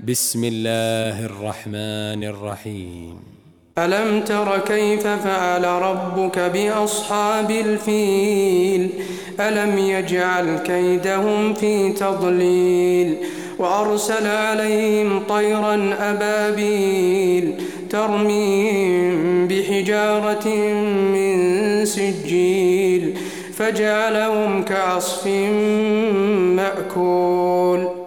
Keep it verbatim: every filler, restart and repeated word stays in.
بسم الله الرحمن الرحيم. ألم تر كيف فعل ربك بأصحاب الفيل ألم يجعل كيدهم في تضليل وأرسل عليهم طيرا أبابيل ترميهم بحجارة من سجيل فجعلهم كعصف مأكول.